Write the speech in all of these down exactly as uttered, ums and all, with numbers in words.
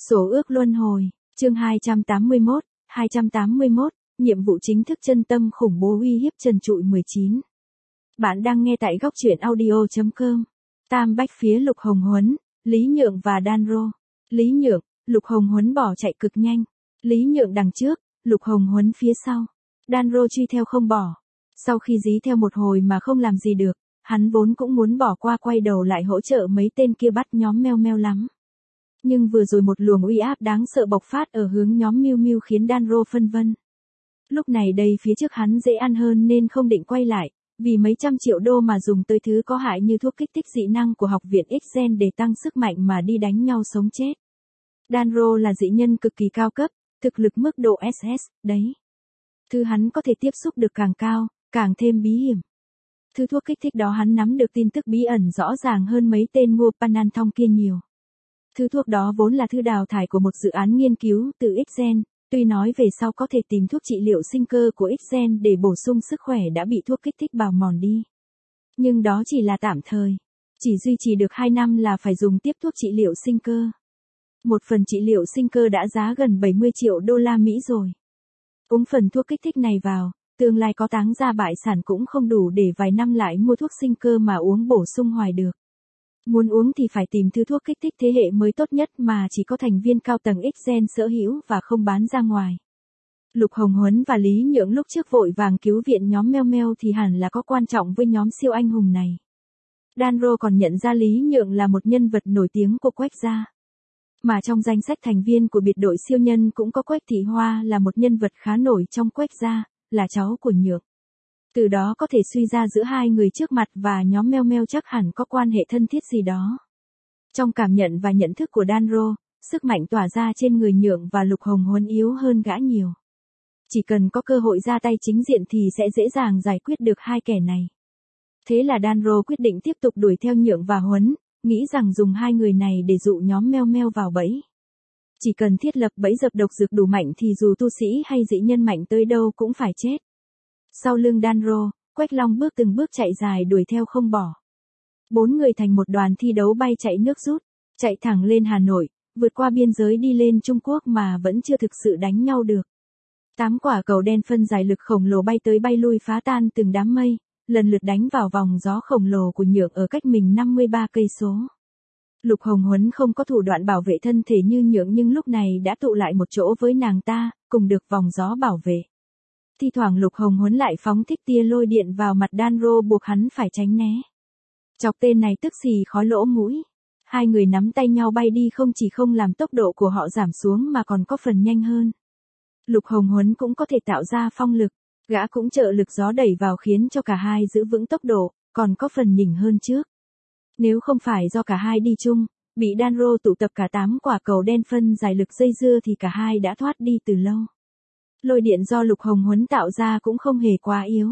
Số ước luân hồi, chương hai trăm tám mươi mốt, hai trăm tám mươi mốt, nhiệm vụ chính thức chân tâm khủng bố uy hiếp trần trụi mười chín. Bạn đang nghe tại góc truyện audio chấm com. Tam bách phía Lục Hồng Huấn, Lý Nhượng và Đan Rô. Lý Nhượng, Lục Hồng Huấn bỏ chạy cực nhanh. Lý Nhượng đằng trước, Lục Hồng Huấn phía sau. Đan Rô truy theo không bỏ. Sau khi dí theo một hồi mà không làm gì được, hắn vốn cũng muốn bỏ qua quay đầu lại hỗ trợ mấy tên kia bắt nhóm meo meo lắm. Nhưng vừa rồi một luồng uy áp đáng sợ bộc phát ở hướng nhóm Miu Miu khiến Đan Rô phân vân. Lúc này đây phía trước hắn dễ ăn hơn nên không định quay lại, vì mấy trăm triệu đô mà dùng tới thứ có hại như thuốc kích thích dị năng của học viện X-Gen để tăng sức mạnh mà đi đánh nhau sống chết. Đan Rô là dị nhân cực kỳ cao cấp, thực lực mức độ ét ét, đấy. Thứ hắn có thể tiếp xúc được càng cao, càng thêm bí hiểm. Thứ thuốc kích thích đó hắn nắm được tin tức bí ẩn rõ ràng hơn mấy tên Ngô Panan Thong kia nhiều. Thứ thuốc đó vốn là thư đào thải của một dự án nghiên cứu từ X-Gen, tuy nói về sau có thể tìm thuốc trị liệu sinh cơ của X-Gen để bổ sung sức khỏe đã bị thuốc kích thích bào mòn đi. Nhưng đó chỉ là tạm thời, chỉ duy trì được hai năm là phải dùng tiếp thuốc trị liệu sinh cơ. Một phần trị liệu sinh cơ đã giá gần bảy mươi triệu đô la Mỹ rồi. Uống phần thuốc kích thích này vào, tương lai có táng ra bại sản cũng không đủ để vài năm lại mua thuốc sinh cơ mà uống bổ sung hoài được. Muốn uống thì phải tìm thứ thuốc kích thích thế hệ mới tốt nhất mà chỉ có thành viên cao tầng X-Gen sở hữu và không bán ra ngoài. Lục Hồng Huấn và Lý Nhượng lúc trước vội vàng cứu viện nhóm meo meo thì hẳn là có quan trọng với nhóm siêu anh hùng này. Đan Rô còn nhận ra Lý Nhượng là một nhân vật nổi tiếng của Quách gia. Mà trong danh sách thành viên của biệt đội siêu nhân cũng có Quách Thị Hoa là một nhân vật khá nổi trong Quách gia, là cháu của Nhượng. Từ đó có thể suy ra giữa hai người trước mặt và nhóm meo meo chắc hẳn có quan hệ thân thiết gì đó. Trong cảm nhận và nhận thức của Đan Rô, sức mạnh tỏa ra trên người Nhượng và Lục Hồng Huấn yếu hơn gã nhiều. Chỉ cần có cơ hội ra tay chính diện thì sẽ dễ dàng giải quyết được hai kẻ này. Thế là Đan Rô quyết định tiếp tục đuổi theo Nhượng và Huấn, nghĩ rằng dùng hai người này để dụ nhóm meo meo vào bẫy. Chỉ cần thiết lập bẫy dập độc dược đủ mạnh thì dù tu sĩ hay dị nhân mạnh tới đâu cũng phải chết. Sau lưng Đan Rô, Quách Long bước từng bước chạy dài đuổi theo không bỏ. Bốn người thành một đoàn thi đấu bay chạy nước rút, chạy thẳng lên Hà Nội, vượt qua biên giới đi lên Trung Quốc mà vẫn chưa thực sự đánh nhau được. Tám quả cầu đen phân giải lực khổng lồ bay tới bay lui phá tan từng đám mây, lần lượt đánh vào vòng gió khổng lồ của Nhượng ở cách mình năm mươi ba cây số. Lục Hồng Huấn không có thủ đoạn bảo vệ thân thể như Nhượng nhưng lúc này đã tụ lại một chỗ với nàng ta, cùng được vòng gió bảo vệ. Thi thoảng Lục Hồng Huấn lại phóng thích tia lôi điện vào mặt Đan Rô buộc hắn phải tránh né. Chọc tên này tức xì khói lỗ mũi. Hai người nắm tay nhau bay đi không chỉ không làm tốc độ của họ giảm xuống mà còn có phần nhanh hơn. Lục Hồng Huấn cũng có thể tạo ra phong lực, gã cũng trợ lực gió đẩy vào khiến cho cả hai giữ vững tốc độ, còn có phần nhỉnh hơn trước. Nếu không phải do cả hai đi chung, bị Đan Rô tụ tập cả tám quả cầu đen phân giải lực dây dưa thì cả hai đã thoát đi từ lâu. Lôi điện do Lục Hồng Huấn tạo ra cũng không hề quá yếu.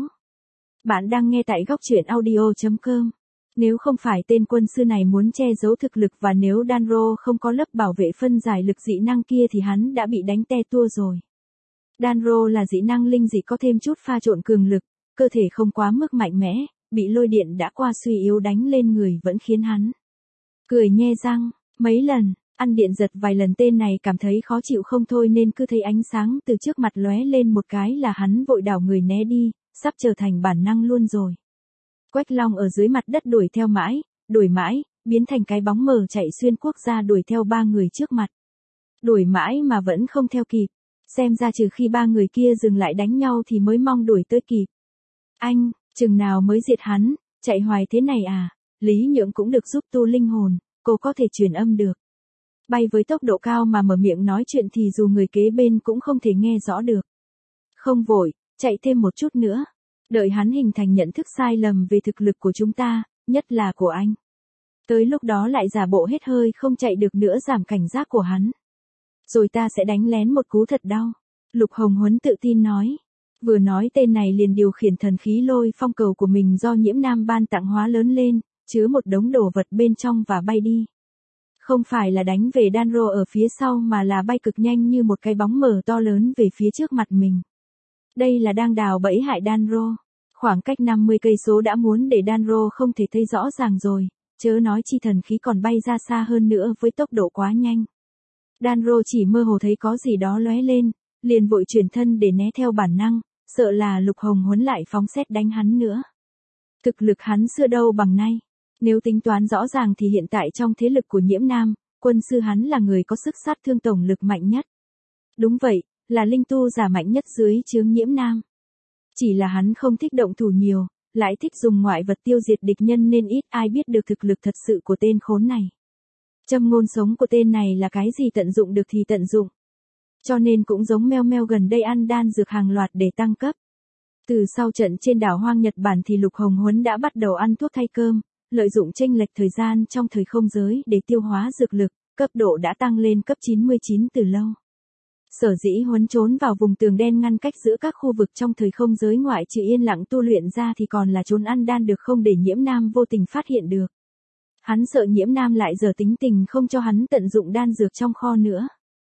Bạn đang nghe tại góc truyện audio chấm com. Nếu không phải tên quân sư này muốn che giấu thực lực và nếu Đan Rô không có lớp bảo vệ phân giải lực dị năng kia thì hắn đã bị đánh te tua rồi. Đan Rô là dị năng linh dị có thêm chút pha trộn cường lực, cơ thể không quá mức mạnh mẽ, bị lôi điện đã qua suy yếu đánh lên người vẫn khiến hắn cười nhe răng. Mấy lần, ăn điện giật vài lần tên này cảm thấy khó chịu không thôi nên cứ thấy ánh sáng từ trước mặt lóe lên một cái là hắn vội đảo người né đi, sắp trở thành bản năng luôn rồi. Quách Long ở dưới mặt đất đuổi theo mãi, đuổi mãi, biến thành cái bóng mờ chạy xuyên quốc gia đuổi theo ba người trước mặt. Đuổi mãi mà vẫn không theo kịp, xem ra trừ khi ba người kia dừng lại đánh nhau thì mới mong đuổi tới kịp. Anh, chừng nào mới diệt hắn, chạy hoài thế này à? Lý Nhượng cũng được giúp tu linh hồn, cô có thể truyền âm được. Bay với tốc độ cao mà mở miệng nói chuyện thì dù người kế bên cũng không thể nghe rõ được. Không vội, chạy thêm một chút nữa. Đợi hắn hình thành nhận thức sai lầm về thực lực của chúng ta, nhất là của anh. Tới lúc đó lại giả bộ hết hơi không chạy được nữa giảm cảnh giác của hắn. Rồi ta sẽ đánh lén một cú thật đau. Lục Hồng Huấn tự tin nói. Vừa nói tên này liền điều khiển thần khí lôi phong cầu của mình do Nhiễm Nam ban tặng hóa lớn lên, chứa một đống đồ vật bên trong và bay đi. Không phải là đánh về Đan Rô ở phía sau mà là bay cực nhanh như một cái bóng mờ to lớn về phía trước mặt mình. Đây là đang đào bẫy hại Đan Rô. Khoảng cách năm mươi cây số đã muốn để Đan Rô không thể thấy rõ ràng rồi, chớ nói chi thần khí còn bay ra xa hơn nữa với tốc độ quá nhanh. Danro chỉ mơ hồ thấy có gì đó lóe lên, liền vội chuyển thân để né theo bản năng, sợ là Lục Hồng Huấn lại phóng sét đánh hắn nữa. Thực lực hắn xưa đâu bằng nay. Nếu tính toán rõ ràng thì hiện tại trong thế lực của Nhiễm Nam, quân sư hắn là người có sức sát thương tổng lực mạnh nhất. Đúng vậy, là linh tu giả mạnh nhất dưới trướng Nhiễm Nam. Chỉ là hắn không thích động thủ nhiều, lại thích dùng ngoại vật tiêu diệt địch nhân nên ít ai biết được thực lực thật sự của tên khốn này. Châm ngôn sống của tên này là cái gì tận dụng được thì tận dụng. Cho nên cũng giống Meo Meo gần đây ăn đan dược hàng loạt để tăng cấp. Từ sau trận trên đảo hoang Nhật Bản thì Lục Hồng Huấn đã bắt đầu ăn thuốc thay cơm, lợi dụng chênh lệch thời gian trong thời không giới để tiêu hóa dược lực, cấp độ đã tăng lên cấp chín mươi chín từ lâu. Sở dĩ Huấn trốn vào vùng tường đen ngăn cách giữa các khu vực trong thời không giới ngoại trừ yên lặng tu luyện ra thì còn là trốn ăn đan được không để Nhiễm Nam vô tình phát hiện được. Hắn sợ Nhiễm Nam lại giờ tính tình không cho hắn tận dụng đan dược trong kho nữa.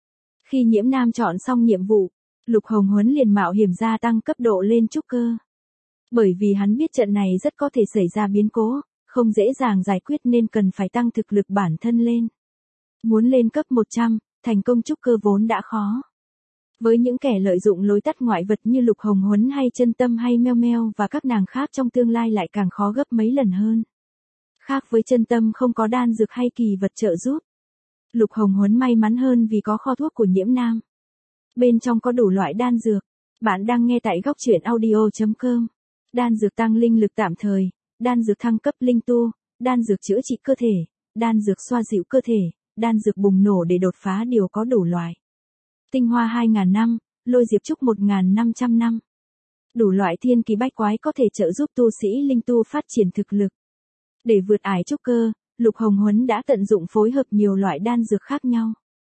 Khi Nhiễm Nam chọn xong nhiệm vụ, Lục Hồng Huấn liền mạo hiểm gia tăng cấp độ lên trúc cơ. Bởi vì hắn biết trận này rất có thể xảy ra biến cố, không dễ dàng giải quyết nên cần phải tăng thực lực bản thân lên. Muốn lên cấp một trăm, thành công trúc cơ vốn đã khó. Với những kẻ lợi dụng lối tắt ngoại vật như Lục Hồng Huấn hay Chân Tâm hay Meo Meo và các nàng khác trong tương lai lại càng khó gấp mấy lần hơn. Khác với Chân Tâm không có đan dược hay kỳ vật trợ giúp. Lục Hồng Huấn may mắn hơn vì có kho thuốc của Nhiễm Nam. Bên trong có đủ loại đan dược. Bạn đang nghe tại góc truyện audio chấm com. Đan dược tăng linh lực tạm thời, đan dược thăng cấp linh tu, đan dược chữa trị cơ thể, đan dược xoa dịu cơ thể, đan dược bùng nổ để đột phá đều có đủ loại. Tinh hoa hai nghìn năm, lôi diệp trúc một nghìn năm trăm năm. Đủ loại thiên kỳ bách quái có thể trợ giúp tu sĩ linh tu phát triển thực lực. Để vượt ải trúc cơ, Lục Hồng Huấn đã tận dụng phối hợp nhiều loại đan dược khác nhau.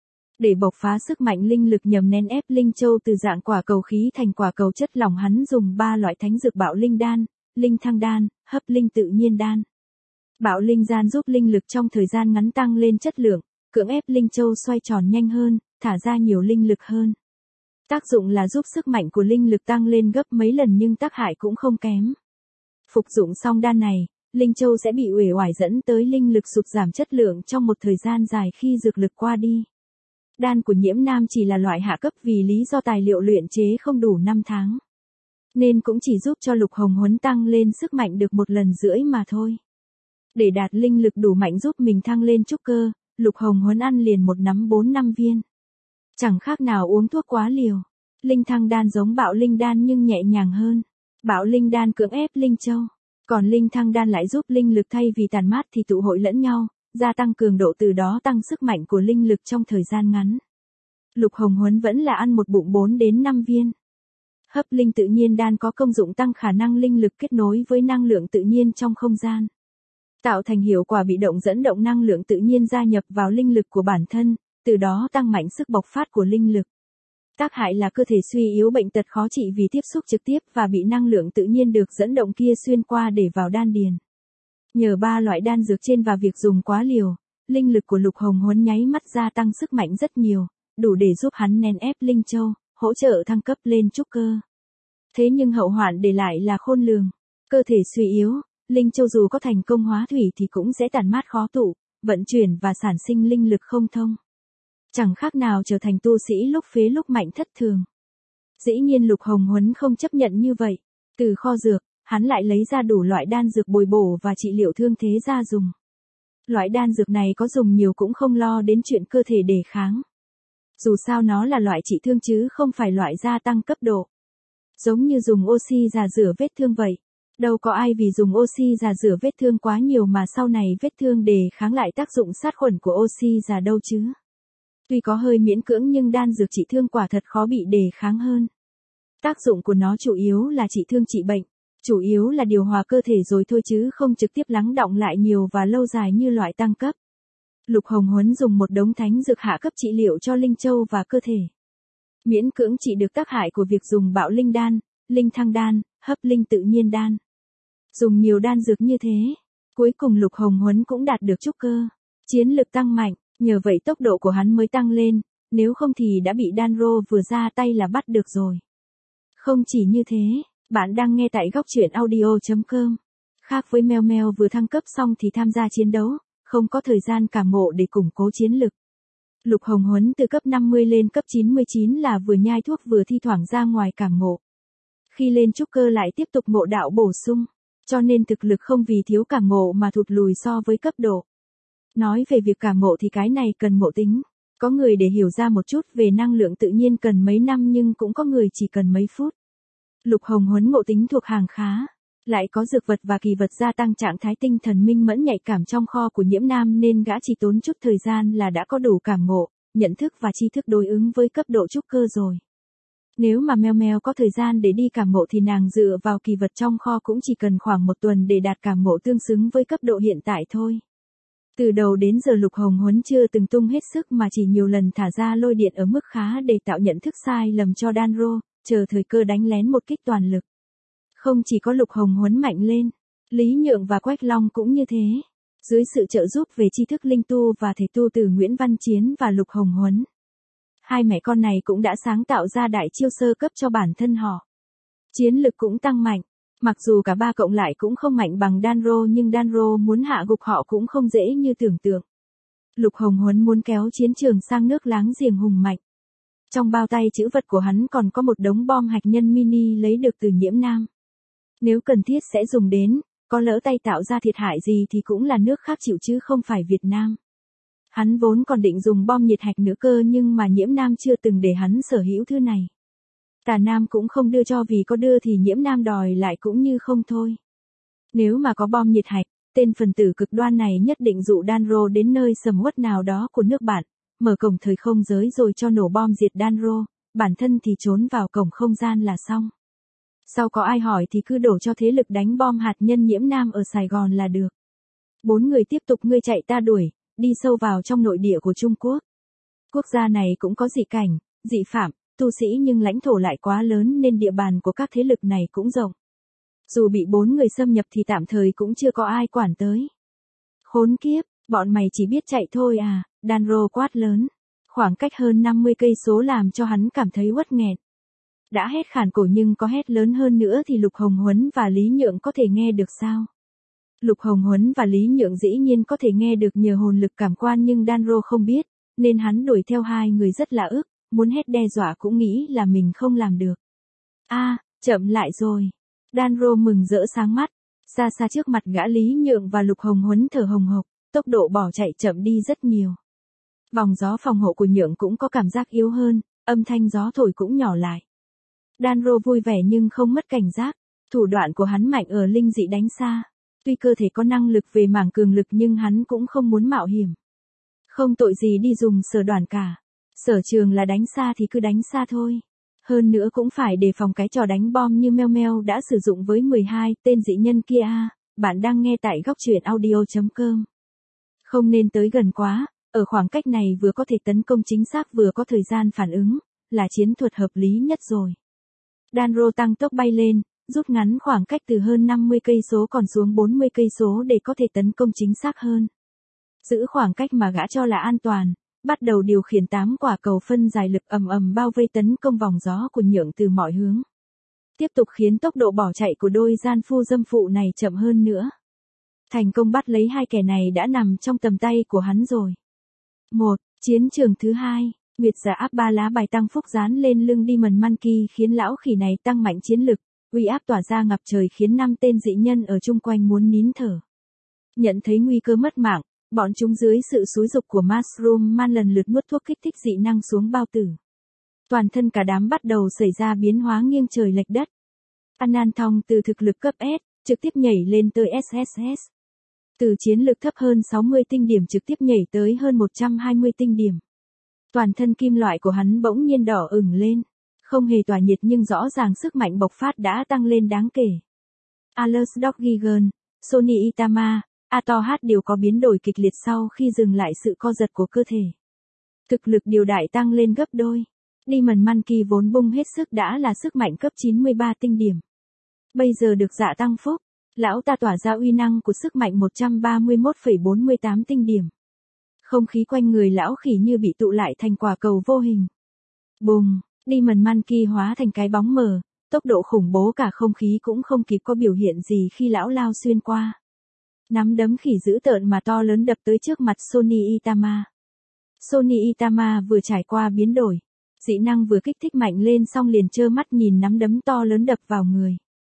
Để bộc phá sức mạnh linh lực nhằm nén ép linh châu từ dạng quả cầu khí thành quả cầu chất lỏng, hắn dùng ba loại thánh dược Bạo Linh Đan, Linh Thăng Đan, Hấp Linh Tự Nhiên Đan. Bạo Linh Đan giúp linh lực trong thời gian ngắn tăng lên chất lượng, cưỡng ép linh châu xoay tròn nhanh hơn, thả ra nhiều linh lực hơn. Tác dụng là giúp sức mạnh của linh lực tăng lên gấp mấy lần nhưng tác hại cũng không kém. Phục dụng xong đan này, linh châu sẽ bị uể oải dẫn tới linh lực sụt giảm chất lượng trong một thời gian dài khi dược lực qua đi. Đan của Nhiễm Nam chỉ là loại hạ cấp vì lý do tài liệu luyện chế không đủ năm tháng. Nên cũng chỉ giúp cho Lục Hồng Huấn tăng lên sức mạnh được một lần rưỡi mà thôi. Để đạt linh lực đủ mạnh giúp mình thăng lên trúc cơ, Lục Hồng Huấn ăn liền một nắm bốn năm viên. Chẳng khác nào uống thuốc quá liều. Linh Thăng Đan giống Bạo Linh Đan nhưng nhẹ nhàng hơn. Bạo Linh Đan cưỡng ép linh châu. Còn Linh Thăng Đan lại giúp linh lực thay vì tàn mát thì tụ hội lẫn nhau, gia tăng cường độ từ đó tăng sức mạnh của linh lực trong thời gian ngắn. Lục Hồng Huấn vẫn là ăn một bụng bốn đến năm viên. Hấp Linh Tự Nhiên Đan có công dụng tăng khả năng linh lực kết nối với năng lượng tự nhiên trong không gian. Tạo thành hiệu quả bị động dẫn động năng lượng tự nhiên gia nhập vào linh lực của bản thân, từ đó tăng mạnh sức bộc phát của linh lực. Tác hại là cơ thể suy yếu bệnh tật khó trị vì tiếp xúc trực tiếp và bị năng lượng tự nhiên được dẫn động kia xuyên qua để vào đan điền. Nhờ ba loại đan dược trên và việc dùng quá liều, linh lực của Lục Hồng Huấn nháy mắt gia tăng sức mạnh rất nhiều, đủ để giúp hắn nén ép linh châu, hỗ trợ thăng cấp lên trúc cơ. Thế nhưng hậu hoạn để lại là khôn lường. Cơ thể suy yếu, linh châu dù có thành công hóa thủy thì cũng sẽ tản mát khó tụ, vận chuyển và sản sinh linh lực không thông. Chẳng khác nào trở thành tu sĩ lúc phế lúc mạnh thất thường. Dĩ nhiên Lục Hồng Huấn không chấp nhận như vậy. Từ kho dược, hắn lại lấy ra đủ loại đan dược bồi bổ và trị liệu thương thế ra dùng. Loại đan dược này có dùng nhiều cũng không lo đến chuyện cơ thể đề kháng. Dù sao nó là loại trị thương chứ không phải loại gia tăng cấp độ. Giống như dùng oxy già rửa vết thương vậy. Đâu có ai vì dùng oxy già rửa vết thương quá nhiều mà sau này vết thương đề kháng lại tác dụng sát khuẩn của oxy già đâu chứ. Tuy có hơi miễn cưỡng nhưng đan dược trị thương quả thật khó bị đề kháng hơn. Tác dụng của nó chủ yếu là trị thương trị bệnh, chủ yếu là điều hòa cơ thể rồi thôi chứ không trực tiếp lắng đọng lại nhiều và lâu dài như loại tăng cấp. Lục Hồng Huấn dùng một đống thánh dược hạ cấp trị liệu cho linh châu và cơ thể. Miễn cưỡng trị được tác hại của việc dùng Bạo Linh Đan, Linh Thăng Đan, Hấp Linh Tự Nhiên Đan. Dùng nhiều đan dược như thế, cuối cùng Lục Hồng Huấn cũng đạt được trúc cơ, chiến lực tăng mạnh, nhờ vậy tốc độ của hắn mới tăng lên, nếu không thì đã bị Danro vừa ra tay là bắt được rồi. Không chỉ như thế, bạn đang nghe tại góc truyện audio chấm com. Khác với Meo Meo vừa thăng cấp xong thì tham gia chiến đấu, không có thời gian cảm ngộ để củng cố chiến lực. Lục Hồng Huấn từ cấp năm mươi lên cấp chín mươi chín là vừa nhai thuốc vừa thi thoảng ra ngoài cảm ngộ. Khi lên trúc cơ lại tiếp tục ngộ đạo bổ sung, cho nên thực lực không vì thiếu cảm ngộ mà thụt lùi so với cấp độ. Nói về việc cảm ngộ thì cái này cần ngộ tính. Có người để hiểu ra một chút về năng lượng tự nhiên cần mấy năm nhưng cũng có người chỉ cần mấy phút. Lục Hồng Huấn ngộ tính thuộc hàng khá. Lại có dược vật và kỳ vật gia tăng trạng thái tinh thần minh mẫn nhạy cảm trong kho của Nhiễm Nam nên gã chỉ tốn chút thời gian là đã có đủ cảm ngộ, nhận thức và tri thức đối ứng với cấp độ trúc cơ rồi. Nếu mà Meo Meo có thời gian để đi cảm ngộ thì nàng dựa vào kỳ vật trong kho cũng chỉ cần khoảng một tuần để đạt cảm ngộ tương xứng với cấp độ hiện tại thôi. Từ đầu đến giờ Lục Hồng Huấn chưa từng tung hết sức mà chỉ nhiều lần thả ra lôi điện ở mức khá để tạo nhận thức sai lầm cho Danro, chờ thời cơ đánh lén một kích toàn lực. Không chỉ có Lục Hồng Huấn mạnh lên, Lý Nhượng và Quách Long cũng như thế. Dưới sự trợ giúp về tri thức linh tu và thể tu từ Nguyễn Văn Chiến và Lục Hồng Huấn, hai mẹ con này cũng đã sáng tạo ra đại chiêu sơ cấp cho bản thân họ. Chiến lực cũng tăng mạnh. Mặc dù cả ba cộng lại cũng không mạnh bằng Danro nhưng Danro muốn hạ gục họ cũng không dễ như tưởng tượng. Lục Hồng Huấn muốn kéo chiến trường sang nước láng giềng hùng mạnh. Trong bao tay trữ vật của hắn còn có một đống bom hạt nhân mini lấy được từ Nhiễm Nam. Nếu cần thiết sẽ dùng đến, có lỡ tay tạo ra thiệt hại gì thì cũng là nước khác chịu chứ không phải Việt Nam. Hắn vốn còn định dùng bom nhiệt hạch nữa cơ nhưng mà Nhiễm Nam chưa từng để hắn sở hữu thứ này. Tà Nam cũng không đưa cho vì có đưa thì Nhiễm Nam đòi lại cũng như không thôi. Nếu mà có bom nhiệt hạch, tên phần tử cực đoan này nhất định dụ Danro đến nơi sầm uất nào đó của nước bạn, mở cổng thời không giới rồi cho nổ bom diệt Danro, bản thân thì trốn vào cổng không gian là xong. Sau có ai hỏi thì cứ đổ cho thế lực đánh bom hạt nhân Nhiễm Nam ở Sài Gòn là được. Bốn người tiếp tục ngươi chạy ta đuổi, đi sâu vào trong nội địa của Trung Quốc. Quốc gia này cũng có dị cảnh, dị phạm, tu sĩ nhưng lãnh thổ lại quá lớn nên địa bàn của các thế lực này cũng rộng. Dù bị bốn người xâm nhập thì tạm thời cũng chưa có ai quản tới. Khốn kiếp, bọn mày chỉ biết chạy thôi à, Danro quát lớn. Khoảng cách hơn năm mươi cây số làm cho hắn cảm thấy uất nghẹn. Đã hét khản cổ nhưng có hét lớn hơn nữa thì Lục Hồng Huấn và Lý Nhượng có thể nghe được sao? Lục Hồng Huấn và Lý Nhượng dĩ nhiên có thể nghe được nhờ hồn lực cảm quan nhưng Danro không biết, nên hắn đuổi theo hai người rất là ức, muốn hét đe dọa cũng nghĩ là mình không làm được. A, à, chậm lại rồi. Danro mừng rỡ sáng mắt, xa xa trước mặt gã Lý Nhượng và Lục Hồng Huấn thở hồng hộc, tốc độ bỏ chạy chậm đi rất nhiều. Vòng gió phòng hộ của Nhượng cũng có cảm giác yếu hơn, âm thanh gió thổi cũng nhỏ lại. Danro vui vẻ nhưng không mất cảnh giác, thủ đoạn của hắn mạnh ở linh dị đánh xa. Tuy cơ thể có năng lực về mảng cường lực nhưng hắn cũng không muốn mạo hiểm. Không tội gì đi dùng sở đoản cả. Sở trường là đánh xa thì cứ đánh xa thôi. Hơn nữa cũng phải đề phòng cái trò đánh bom như Meo Meo đã sử dụng với mười hai tên dị nhân kia. Bạn đang nghe tại góc truyện audio chấm com. Không nên tới gần quá, ở khoảng cách này vừa có thể tấn công chính xác vừa có thời gian phản ứng, là chiến thuật hợp lý nhất rồi. Danro tăng tốc bay lên, rút ngắn khoảng cách từ hơn năm mươi cây số còn xuống bốn mươi cây số để có thể tấn công chính xác hơn. Giữ khoảng cách mà gã cho là an toàn, bắt đầu điều khiển tám quả cầu phân giải lực ầm ầm bao vây tấn công vòng gió của Nhượng từ mọi hướng. Tiếp tục khiến tốc độ bỏ chạy của đôi gian phu dâm phụ này chậm hơn nữa. Thành công bắt lấy hai kẻ này đã nằm trong tầm tay của hắn rồi. một. Chiến trường thứ hai. Nguyệt giả áp ba lá bài tăng phúc dán lên lưng Demon Monkey khiến lão khỉ này tăng mạnh chiến lực, uy áp tỏa ra ngập trời khiến năm tên dị nhân ở chung quanh muốn nín thở. Nhận thấy nguy cơ mất mạng, bọn chúng dưới sự xúi giục của Mushroom Man lần lượt nuốt thuốc kích thích dị năng xuống bao tử. Toàn thân cả đám bắt đầu xảy ra biến hóa nghiêng trời lệch đất. Anan Thong từ thực lực cấp S, trực tiếp nhảy lên tới ét ét ét. Từ chiến lực thấp hơn sáu mươi tinh điểm trực tiếp nhảy tới hơn một trăm hai mươi tinh điểm. Toàn thân kim loại của hắn bỗng nhiên đỏ ửng lên. Không hề tỏa nhiệt nhưng rõ ràng sức mạnh bộc phát đã tăng lên đáng kể. Alus Doggigan, Sony Itama, Atohat đều có biến đổi kịch liệt sau khi dừng lại sự co giật của cơ thể. Thực lực điều đại tăng lên gấp đôi. Demon Monkey vốn bung hết sức đã là sức mạnh cấp chín mươi ba tinh điểm. Bây giờ được dạ tăng phúc, lão ta tỏa ra uy năng của sức mạnh một trăm ba mươi mốt phẩy bốn mươi tám tinh điểm. Không khí quanh người lão khỉ như bị tụ lại thành quả cầu vô hình. Bùng, Demon Monkey hóa thành cái bóng mờ, tốc độ khủng bố cả không khí cũng không kịp có biểu hiện gì khi lão lao xuyên qua. Nắm đấm khỉ dữ tợn mà to lớn đập tới trước mặt Sony Itama. Sony Itama vừa trải qua biến đổi. Dị năng vừa kích thích mạnh lên xong liền trơ mắt nhìn nắm đấm to lớn đập vào người.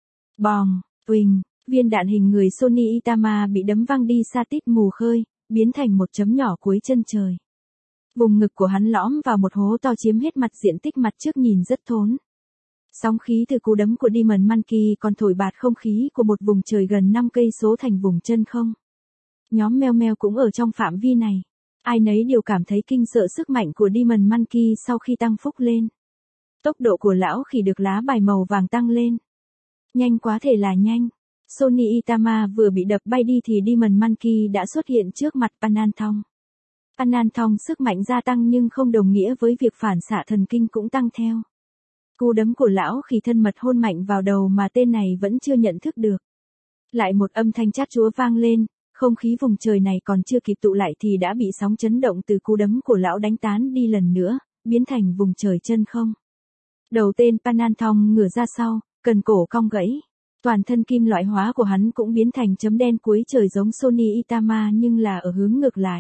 Bòng, uỳnh, viên đạn hình người Sony Itama bị đấm văng đi xa tít mù khơi, biến thành một chấm nhỏ cuối chân trời. Vùng ngực của hắn lõm vào một hố to chiếm hết mặt diện tích mặt trước nhìn rất thốn. Sóng khí từ cú đấm của Demon Monkey còn thổi bạt không khí của một vùng trời gần năm cây số thành vùng chân không. Nhóm meo meo cũng ở trong phạm vi này. Ai nấy đều cảm thấy kinh sợ sức mạnh của Demon Monkey sau khi tăng phúc lên. Tốc độ của lão khỉ được lá bài màu vàng tăng lên. Nhanh quá thể là nhanh. Sony Itama vừa bị đập bay đi thì Demon Monkey đã xuất hiện trước mặt Pananthong. Pananthong sức mạnh gia tăng nhưng không đồng nghĩa với việc phản xạ thần kinh cũng tăng theo. Cú đấm của lão khỉ thân mật hôn mạnh vào đầu mà tên này vẫn chưa nhận thức được. Lại một âm thanh chát chúa vang lên, không khí vùng trời này còn chưa kịp tụ lại thì đã bị sóng chấn động từ cú đấm của lão đánh tán đi lần nữa, biến thành vùng trời chân không. Đầu tên Pananthong ngửa ra sau, cần cổ cong gãy. Toàn thân kim loại hóa của hắn cũng biến thành chấm đen cuối trời giống Sony Itama nhưng là ở hướng ngược lại.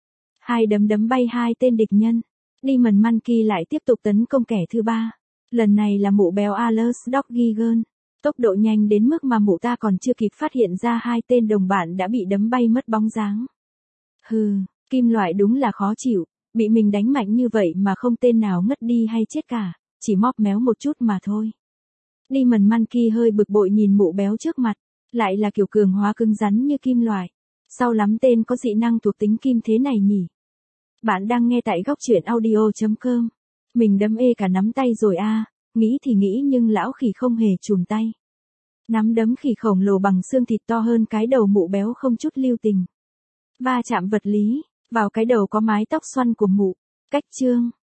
Hai đấm đấm bay hai tên địch nhân. Demon Monkey lại tiếp tục tấn công kẻ thứ ba. Lần này là mụ béo Alert Doggy Girl. Tốc độ nhanh đến mức mà mụ ta còn chưa kịp phát hiện ra hai tên đồng bạn đã bị đấm bay mất bóng dáng. Hừ, kim loại đúng là khó chịu, bị mình đánh mạnh như vậy mà không tên nào ngất đi hay chết cả, chỉ móp méo một chút mà thôi. Demon Monkey hơi bực bội nhìn mụ béo trước mặt, lại là kiểu cường hóa cứng rắn như kim loại. Sao lắm tên có dị năng thuộc tính kim thế này nhỉ? Bạn đang nghe tại góc truyện audio chấm com. Mình đấm ê cả nắm tay rồi a, à, nghĩ thì nghĩ nhưng lão khỉ không hề chùn tay. Nắm đấm khỉ khổng lồ bằng xương thịt to hơn cái đầu mụ béo không chút lưu tình. Va chạm vật lý, vào cái đầu có mái tóc xoăn của mụ, cách chương.